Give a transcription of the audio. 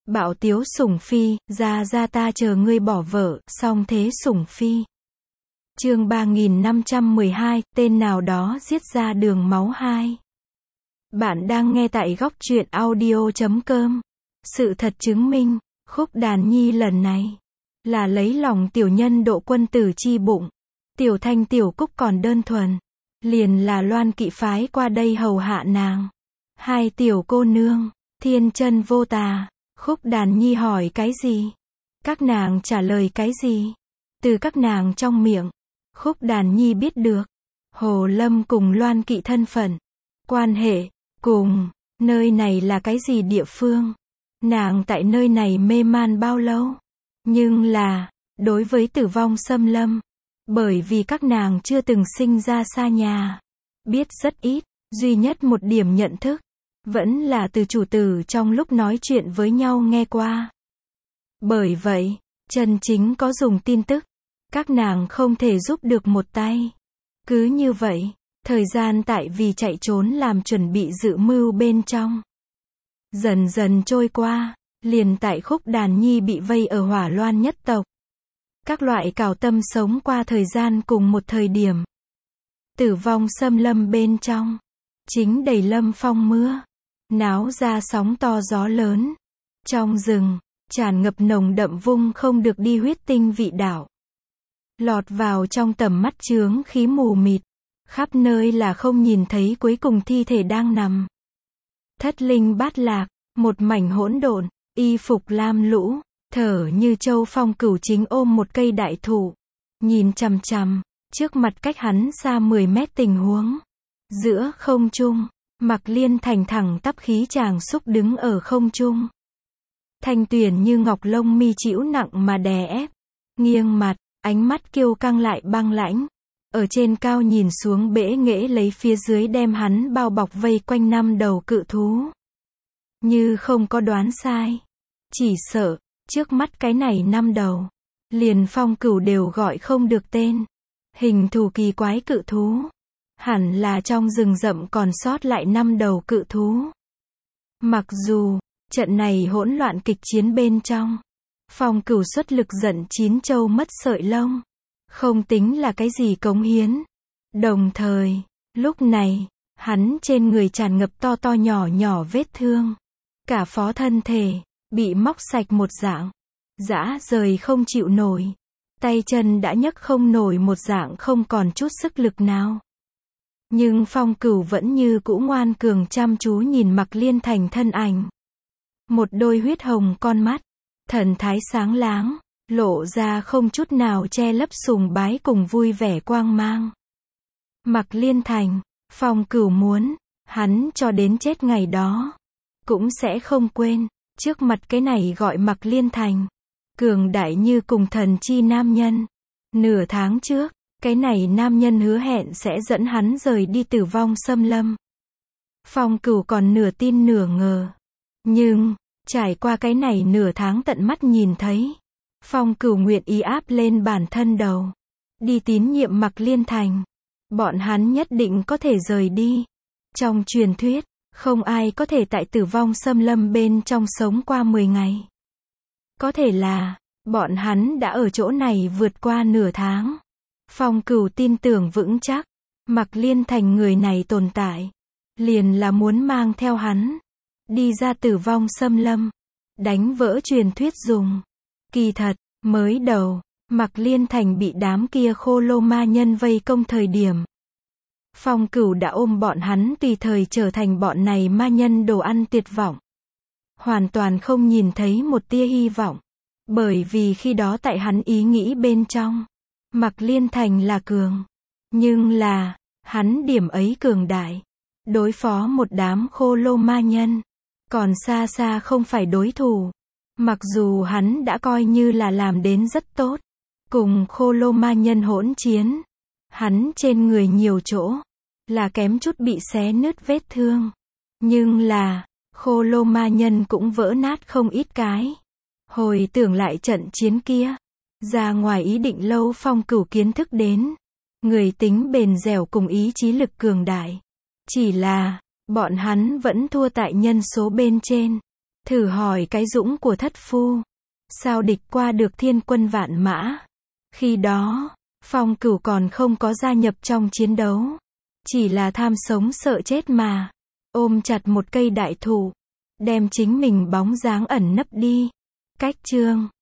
Bạo tiếu sủng phi, ra ta chờ ngươi bỏ vợ, song thế sủng phi. Chương 3512, tên nào đó giết ra đường máu 2. Bạn đang nghe tại góc truyện audio.com. Sự thật chứng minh, Khúc Đàn Nhi lần này là lấy lòng tiểu nhân Độ Quân Tử chi bụng. Tiểu Thanh tiểu Cúc còn đơn thuần, liền là Loan Kỵ phái qua đây hầu hạ nàng. Hai tiểu cô nương, thiên chân vô tà. Khúc Đàn Nhi hỏi cái gì? Các nàng trả lời cái gì? Từ các nàng trong miệng, Khúc Đàn Nhi biết được Hồ Lâm cùng Loan Kỵ thân phận, quan hệ, cùng nơi này là cái gì địa phương. Nàng tại nơi này mê man bao lâu? Nhưng là, đối với Tử Vong xâm lâm, bởi vì các nàng chưa từng sinh ra xa nhà, biết rất ít, duy nhất một điểm nhận thức vẫn là từ chủ tử trong lúc nói chuyện với nhau nghe qua. Bởi vậy, chân chính có dùng tin tức, các nàng không thể giúp được một tay. Cứ như vậy, thời gian tại vì chạy trốn làm chuẩn bị dự mưu bên trong dần dần trôi qua, liền tại Khúc Đàn Nhi bị vây ở Hỏa Loan nhất tộc. Các loại cào tâm sống qua thời gian cùng một thời điểm. Tử Vong xâm lâm bên trong, chính đầy lâm phong mưa, náo ra sóng to gió lớn. Trong rừng, tràn ngập nồng đậm vung không được đi huyết tinh vị đạo. Lọt vào trong tầm mắt chướng khí mù mịt, khắp nơi là không nhìn thấy cuối cùng thi thể đang nằm. Thất linh bát lạc, một mảnh hỗn độn, y phục lam lũ, thở như châu Phong Cửu chính ôm một cây đại thụ, nhìn chằm chằm trước mặt cách hắn xa 10 mét tình huống. Giữa không trung, Mạc Liên Thành thẳng tắp khí chàng xúc đứng ở không trung. Thanh tuyển như ngọc lông mi chĩu nặng mà đè ép, nghiêng mặt, ánh mắt kiêu căng lại băng lãnh. Ở trên cao nhìn xuống bẽ nghễ lấy phía dưới đem hắn bao bọc vây quanh 5 đầu cự thú. Như không có đoán sai, chỉ sợ, trước mắt cái này 5 đầu, liền Phong Cửu đều gọi không được tên. Hình thù kỳ quái cự thú, hẳn là trong rừng rậm còn sót lại 5 đầu cự thú. Mặc dù, trận này hỗn loạn kịch chiến bên trong, Phong Cửu xuất lực giận 9 châu mất sợi lông, không tính là cái gì cống hiến. Đồng thời, lúc này, hắn trên người tràn ngập to to nhỏ nhỏ vết thương. Cả phó thân thể, bị móc sạch một dạng, rã rời không chịu nổi. Tay chân đã nhấc không nổi một dạng không còn chút sức lực nào. Nhưng Phong Cửu vẫn như cũ ngoan cường chăm chú nhìn Mạc Liên Thành thân ảnh. Một đôi huyết hồng con mắt, thần thái sáng láng, lộ ra không chút nào che lấp sùng bái cùng vui vẻ quang mang. Mạc Liên Thành, Phong Cửu muốn, hắn cho đến chết ngày đó, cũng sẽ không quên, trước mặt cái này gọi Mạc Liên Thành, cường đại như cùng thần chi nam nhân. Nửa tháng trước, cái này nam nhân hứa hẹn sẽ dẫn hắn rời đi Tử Vong xâm lâm. Phong Cửu còn nửa tin nửa ngờ. Nhưng, trải qua cái này nửa tháng tận mắt nhìn thấy, Phong Cửu nguyện ý áp lên bản thân đầu, đi tín nhiệm Mạc Liên Thành. Bọn hắn nhất định có thể rời đi. Trong truyền thuyết, không ai có thể tại Tử Vong xâm lâm bên trong sống qua 10 ngày. Có thể là, bọn hắn đã ở chỗ này vượt qua nửa tháng. Phong Cửu tin tưởng vững chắc, Mạc Liên Thành người này tồn tại, liền là muốn mang theo hắn, đi ra Tử Vong xâm lâm, đánh vỡ truyền thuyết dùng. Kỳ thật, mới đầu, Mạc Liên Thành bị đám kia khô lô ma nhân vây công thời điểm, Phong Cửu đã ôm bọn hắn tùy thời trở thành bọn này ma nhân đồ ăn tuyệt vọng. Hoàn toàn không nhìn thấy một tia hy vọng. Bởi vì khi đó tại hắn ý nghĩ bên trong, Mạc Liên Thành là cường. Nhưng là, hắn điểm ấy cường đại, đối phó một đám khô lô ma nhân, còn xa xa không phải đối thủ. Mặc dù hắn đã coi như là làm đến rất tốt, cùng khô lô ma nhân hỗn chiến, hắn trên người nhiều chỗ, là kém chút bị xé nứt vết thương. Nhưng là, khô lô ma nhân cũng vỡ nát không ít cái. Hồi tưởng lại trận chiến kia, ra ngoài ý định lâu Phong Cửu kiến thức đến, người tính bền dẻo cùng ý chí lực cường đại. Chỉ là, bọn hắn vẫn thua tại nhân số bên trên. Thử hỏi cái dũng của thất phu. Sao địch qua được thiên quân vạn mã? Khi đó, Phong Cửu còn không có gia nhập trong chiến đấu. Chỉ là tham sống sợ chết mà. Ôm chặt một cây đại thụ. Đem chính mình bóng dáng ẩn nấp đi. Cách chương